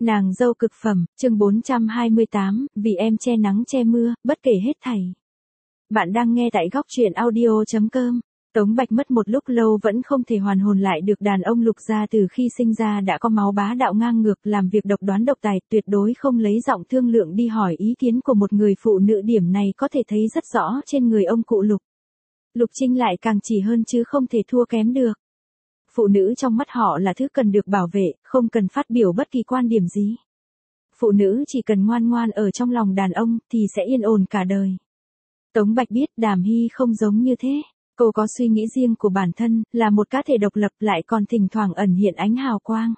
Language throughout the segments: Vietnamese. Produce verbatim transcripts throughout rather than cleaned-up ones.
Nàng dâu cực phẩm, chương bốn trăm hai mươi tám, vì em che nắng che mưa, bất kể hết thảy. Bạn đang nghe tại góc truyện audio chấm com. Tống Bạch mất một lúc lâu vẫn không thể hoàn hồn lại được đàn ông Lục gia từ khi sinh ra đã có máu bá đạo ngang ngược, làm việc độc đoán độc tài, tuyệt đối không lấy giọng thương lượng đi hỏi ý kiến của một người phụ nữ, điểm này có thể thấy rất rõ trên người ông cụ Lục. Lục Trinh lại càng chỉ hơn chứ không thể thua kém được. Phụ nữ trong mắt họ là thứ cần được bảo vệ, không cần phát biểu bất kỳ quan điểm gì. Phụ nữ chỉ cần ngoan ngoan ở trong lòng đàn ông thì sẽ yên ổn cả đời. Tống Bạch biết Đàm Hy không giống như thế. Cô có suy nghĩ riêng của bản thân, là một cá thể độc lập lại còn thỉnh thoảng ẩn hiện ánh hào quang.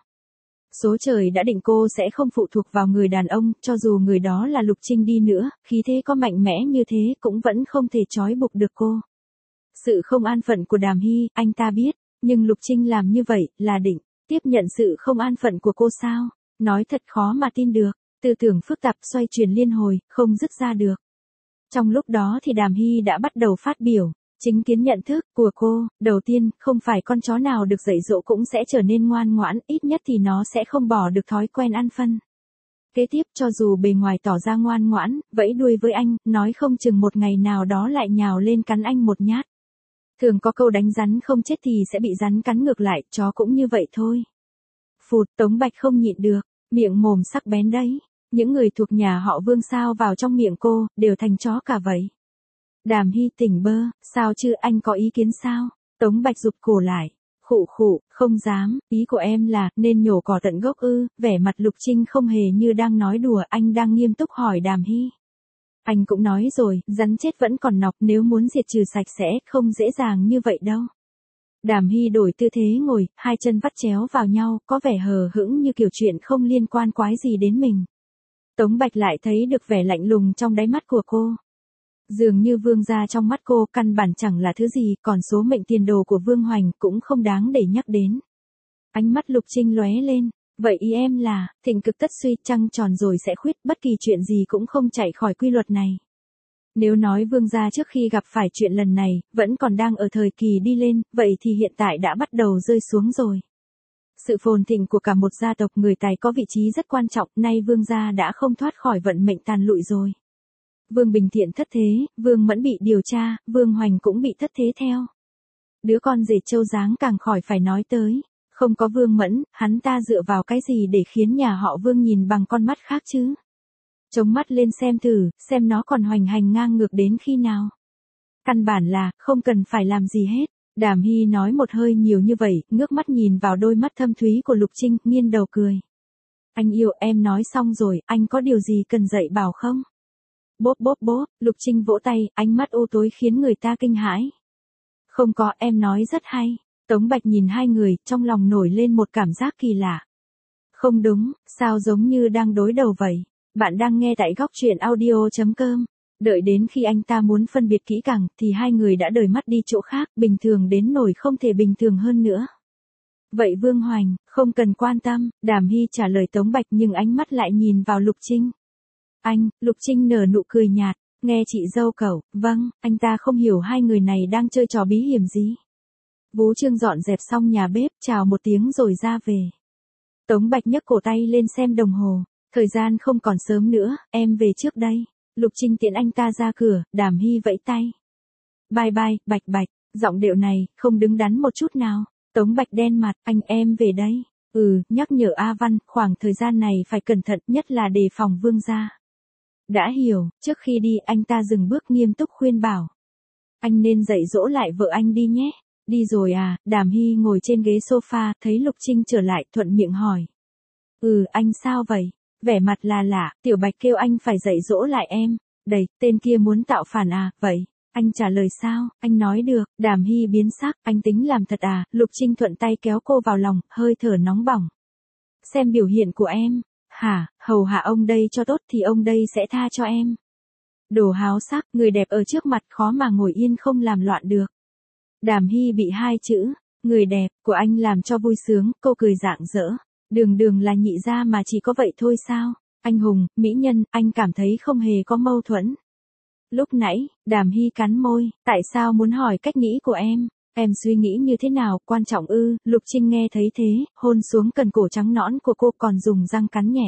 Số trời đã định cô sẽ không phụ thuộc vào người đàn ông, cho dù người đó là Lục Trinh đi nữa, khí thế có mạnh mẽ như thế cũng vẫn không thể trói buộc được cô. Sự không an phận của Đàm Hy, anh ta biết, nhưng Lục Trinh làm như vậy là định tiếp nhận sự không an phận của cô sao? Nói thật khó mà tin được, tư tưởng phức tạp xoay chuyển liên hồi, không dứt ra được. Trong lúc đó thì Đàm Hy đã bắt đầu phát biểu. Chính kiến nhận thức của cô, đầu tiên, không phải con chó nào được dạy dỗ cũng sẽ trở nên ngoan ngoãn, ít nhất thì nó sẽ không bỏ được thói quen ăn phân. Kế tiếp, cho dù bề ngoài tỏ ra ngoan ngoãn, vẫy đuôi với anh, nói không chừng một ngày nào đó lại nhào lên cắn anh một nhát. Thường có câu đánh rắn không chết thì sẽ bị rắn cắn ngược lại, chó cũng như vậy thôi. Phụt, Tống Bạch không nhịn được, miệng mồm sắc bén đấy. Những người thuộc nhà họ Vương sao vào trong miệng cô, đều thành chó cả vậy. Đàm Hy tỉnh bơ, sao chứ, anh có ý kiến sao? Tống Bạch rụt cổ lại, khụ khụ, không dám, ý của em là, nên nhổ cỏ tận gốc ư? Vẻ mặt Lục Trinh không hề như đang nói đùa, anh đang nghiêm túc hỏi Đàm Hy. Anh cũng nói rồi, rắn chết vẫn còn nọc, nếu muốn diệt trừ sạch sẽ, không dễ dàng như vậy đâu. Đàm Hy đổi tư thế ngồi, hai chân vắt chéo vào nhau, có vẻ hờ hững như kiểu chuyện không liên quan quái gì đến mình. Tống Bạch lại thấy được vẻ lạnh lùng trong đáy mắt của cô. Dường như Vương gia trong mắt cô căn bản chẳng là thứ gì, còn số mệnh tiền đồ của Vương Hoành cũng không đáng để nhắc đến. Ánh mắt Lục Trinh lóe lên, vậy ý em là, thịnh cực tất suy, trăng tròn rồi sẽ khuyết, bất kỳ chuyện gì cũng không chạy khỏi quy luật này. Nếu nói Vương gia trước khi gặp phải chuyện lần này, vẫn còn đang ở thời kỳ đi lên, vậy thì hiện tại đã bắt đầu rơi xuống rồi. Sự phồn thịnh của cả một gia tộc người tài có vị trí rất quan trọng, nay Vương gia đã không thoát khỏi vận mệnh tàn lụi rồi. Vương Bình Thiện thất thế, Vương Mẫn bị điều tra, Vương Hoành cũng bị thất thế theo. Đứa con rể Châu Giáng càng khỏi phải nói tới, không có Vương Mẫn, hắn ta dựa vào cái gì để khiến nhà họ Vương nhìn bằng con mắt khác chứ? Chống mắt lên xem thử, xem nó còn hoành hành ngang ngược đến khi nào. Căn bản là, không cần phải làm gì hết. Đàm Hy nói một hơi nhiều như vậy, ngước mắt nhìn vào đôi mắt thâm thúy của Lục Trinh, nghiêng đầu cười. Anh yêu, em nói xong rồi, anh có điều gì cần dạy bảo không? Bốp bốp bốp, Lục Trinh vỗ tay, ánh mắt u tối khiến người ta kinh hãi. Không có, em nói rất hay. Tống Bạch nhìn hai người, trong lòng nổi lên một cảm giác kỳ lạ. Không đúng, sao giống như đang đối đầu vậy? Bạn đang nghe tại góc truyện audio chấm com. Đợi đến khi anh ta muốn phân biệt kỹ càng, thì hai người đã rời mắt đi chỗ khác, bình thường đến nỗi không thể bình thường hơn nữa. Vậy Vương Hoành, không cần quan tâm, Đàm Hy trả lời Tống Bạch nhưng ánh mắt lại nhìn vào Lục Trinh. Anh, Lục Trinh nở nụ cười nhạt, nghe chị dâu cậu, vâng, anh ta không hiểu hai người này đang chơi trò bí hiểm gì. Vú Trương dọn dẹp xong nhà bếp, chào một tiếng rồi ra về. Tống Bạch nhấc cổ tay lên xem đồng hồ, thời gian không còn sớm nữa, em về trước đây. Lục Trinh tiễn anh ta ra cửa, Đàm Hy vẫy tay. Bye bye, Bạch Bạch, giọng điệu này, không đứng đắn một chút nào. Tống Bạch đen mặt, anh em về đây. Ừ, nhắc nhở A Văn, khoảng thời gian này phải cẩn thận, nhất là đề phòng Vương gia. Đã hiểu, trước khi đi anh ta dừng bước nghiêm túc khuyên bảo. Anh nên dạy dỗ lại vợ anh đi nhé. Đi rồi à? Đàm Hy ngồi trên ghế sofa, thấy Lục Trinh trở lại, thuận miệng hỏi. Ừ, anh sao vậy? Vẻ mặt là lạ, Tiểu Bạch kêu anh phải dạy dỗ lại em. Đầy, tên kia muốn tạo phản à, vậy? Anh trả lời sao? Anh nói được. Đàm Hy biến sắc, anh tính làm thật à? Lục Trinh thuận tay kéo cô vào lòng, hơi thở nóng bỏng. Xem biểu hiện của em. Hả, hầu hạ ông đây cho tốt thì ông đây sẽ tha cho em. Đồ háo sắc, người đẹp ở trước mặt khó mà ngồi yên không làm loạn được. Đàm Hy bị hai chữ, người đẹp, của anh làm cho vui sướng, cô cười rạng rỡ. Đường đường là nhị gia mà chỉ có vậy thôi sao? Anh hùng, mỹ nhân, anh cảm thấy không hề có mâu thuẫn. Lúc nãy, Đàm Hy cắn môi, tại sao muốn hỏi cách nghĩ của em? Em suy nghĩ như thế nào, quan trọng ư? Lục Trinh nghe thấy thế, hôn xuống cần cổ trắng nõn của cô còn dùng răng cắn nhẹ.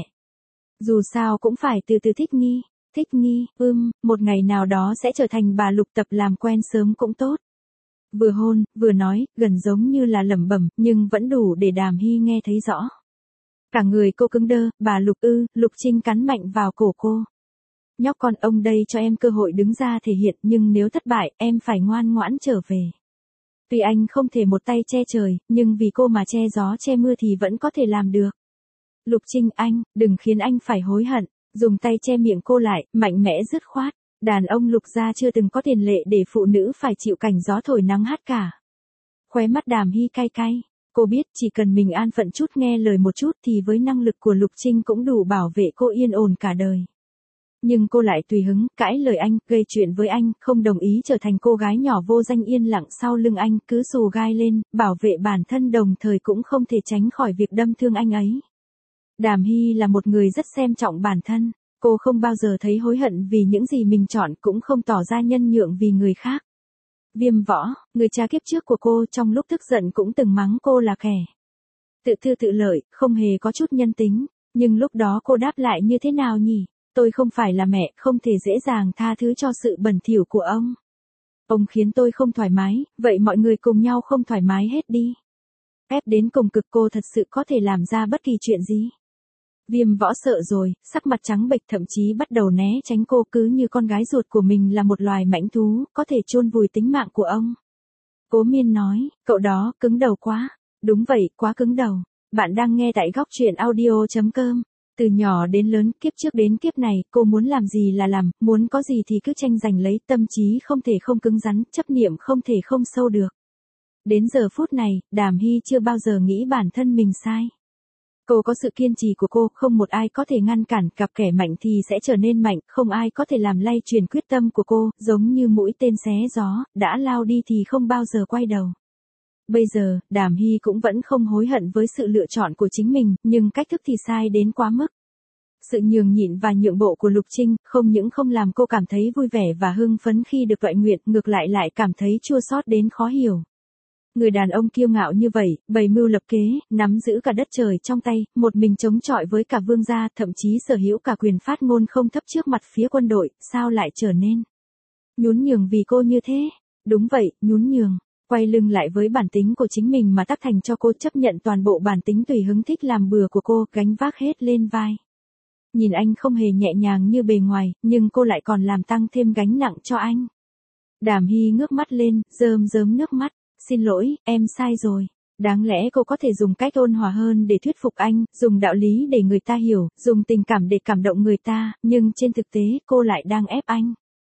Dù sao cũng phải từ từ thích nghi. Thích nghi, ưm, một ngày nào đó sẽ trở thành bà Lục, tập làm quen sớm cũng tốt. Vừa hôn, vừa nói, gần giống như là lẩm bẩm, nhưng vẫn đủ để Đàm Hy nghe thấy rõ. Cả người cô cứng đơ, bà Lục ư? Lục Trinh cắn mạnh vào cổ cô. Nhóc con, ông đây cho em cơ hội đứng ra thể hiện, nhưng nếu thất bại, em phải ngoan ngoãn trở về. Tuy anh không thể một tay che trời, nhưng vì cô mà che gió che mưa thì vẫn có thể làm được. Lục Trinh, anh, đừng khiến anh phải hối hận. Dùng tay che miệng cô lại, mạnh mẽ dứt khoát. Đàn ông Lục gia chưa từng có tiền lệ để phụ nữ phải chịu cảnh gió thổi nắng hát cả. Khóe mắt Đàm Hy cay cay. Cô biết chỉ cần mình an phận chút, nghe lời một chút thì với năng lực của Lục Trinh cũng đủ bảo vệ cô yên ổn cả đời. Nhưng cô lại tùy hứng, cãi lời anh, gây chuyện với anh, không đồng ý trở thành cô gái nhỏ vô danh yên lặng sau lưng anh, cứ xù gai lên, bảo vệ bản thân đồng thời cũng không thể tránh khỏi việc đâm thương anh ấy. Đàm Hy là một người rất xem trọng bản thân, cô không bao giờ thấy hối hận vì những gì mình chọn, cũng không tỏ ra nhân nhượng vì người khác. Viêm Võ, người cha kiếp trước của cô, trong lúc tức giận cũng từng mắng cô là kẻ tự tư tự lợi, không hề có chút nhân tính, nhưng lúc đó cô đáp lại như thế nào nhỉ? Tôi không phải là mẹ, không thể dễ dàng tha thứ cho sự bẩn thỉu của ông. Ông khiến tôi không thoải mái, vậy mọi người cùng nhau không thoải mái hết đi. Ép đến cùng cực, cô thật sự có thể làm ra bất kỳ chuyện gì. Viêm Võ sợ rồi, sắc mặt trắng bệch, thậm chí bắt đầu né tránh cô, cứ như con gái ruột của mình là một loài mãnh thú, có thể chôn vùi tính mạng của ông. Cố Miên nói, cậu đó, cứng đầu quá. Đúng vậy, quá cứng đầu. Bạn đang nghe tại góc truyện audio chấm com. Từ nhỏ đến lớn, kiếp trước đến kiếp này, cô muốn làm gì là làm, muốn có gì thì cứ tranh giành lấy, tâm trí không thể không cứng rắn, chấp niệm không thể không sâu được. Đến giờ phút này, Đàm Hy chưa bao giờ nghĩ bản thân mình sai. Cô có sự kiên trì của cô, không một ai có thể ngăn cản, gặp kẻ mạnh thì sẽ trở nên mạnh, không ai có thể làm lay chuyển quyết tâm của cô, giống như mũi tên xé gió, đã lao đi thì không bao giờ quay đầu. Bây giờ, Đàm Hy cũng vẫn không hối hận với sự lựa chọn của chính mình, nhưng cách thức thì sai đến quá mức. Sự nhường nhịn và nhượng bộ của Lục Trinh, không những không làm cô cảm thấy vui vẻ và hưng phấn khi được toại nguyện, ngược lại lại cảm thấy chua xót đến khó hiểu. Người đàn ông kiêu ngạo như vậy, bày mưu lập kế, nắm giữ cả đất trời trong tay, một mình chống chọi với cả vương gia, thậm chí sở hữu cả quyền phát ngôn không thấp trước mặt phía quân đội, sao lại trở nên nhún nhường vì cô như thế? Đúng vậy, nhún nhường. Quay lưng lại với bản tính của chính mình mà tác thành cho cô, chấp nhận toàn bộ bản tính tùy hứng thích làm bừa của cô, gánh vác hết lên vai. Nhìn anh không hề nhẹ nhàng như bề ngoài, nhưng cô lại còn làm tăng thêm gánh nặng cho anh. Đàm Hy ngước mắt lên, rơm rớm nước mắt. Xin lỗi, em sai rồi. Đáng lẽ cô có thể dùng cách ôn hòa hơn để thuyết phục anh, dùng đạo lý để người ta hiểu, dùng tình cảm để cảm động người ta, nhưng trên thực tế cô lại đang ép anh.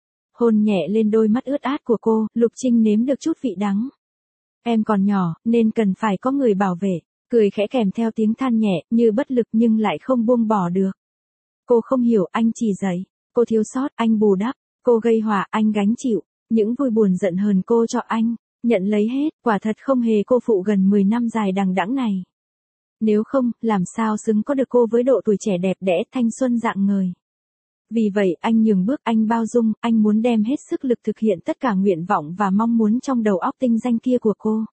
Hôn nhẹ lên đôi mắt ướt át của cô, Lục Trinh nếm được chút vị đắng. Em còn nhỏ, nên cần phải có người bảo vệ, cười khẽ kèm theo tiếng than nhẹ, như bất lực nhưng lại không buông bỏ được. Cô không hiểu, anh chỉ dạy, cô thiếu sót, anh bù đắp, cô gây họa, anh gánh chịu, những vui buồn giận hờn cô cho anh, nhận lấy hết, quả thật không hề cô phụ gần mười năm dài đằng đẵng này. Nếu không, làm sao xứng có được cô với độ tuổi trẻ đẹp đẽ, thanh xuân rạng ngời. Vì vậy, anh nhường bước, anh bao dung, anh muốn đem hết sức lực thực hiện tất cả nguyện vọng và mong muốn trong đầu óc tinh danh kia của cô.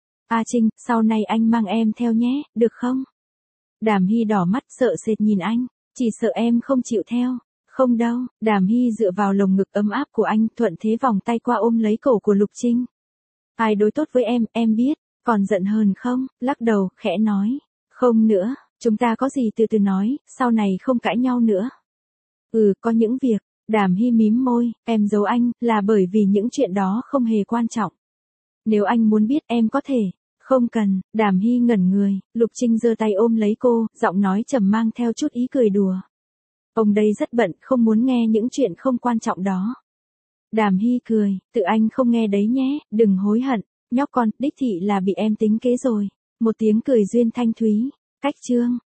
A Trinh, sau này anh mang em theo nhé, được không? Đàm Hy đỏ mắt sợ sệt nhìn anh, chỉ sợ em không chịu theo. Không đâu, Đàm Hy dựa vào lồng ngực ấm áp của anh, thuận thế vòng tay qua ôm lấy cổ của Lục Trinh. Ai đối tốt với em, em biết, còn giận hờn không? Lắc đầu, khẽ nói. Không nữa, chúng ta có gì từ từ nói, sau này không cãi nhau nữa. Ừ, có những việc, Đàm Hy mím môi, em giấu anh, là bởi vì những chuyện đó không hề quan trọng. Nếu anh muốn biết em có thể. Không cần, Đàm Hy ngẩn người, Lục Trinh giơ tay ôm lấy cô, giọng nói trầm mang theo chút ý cười đùa. Ông đây rất bận, không muốn nghe những chuyện không quan trọng đó. Đàm Hy cười, tự anh không nghe đấy nhé, đừng hối hận, nhóc con, đích thị là bị em tính kế rồi. Một tiếng cười duyên thanh thúy, cách chương.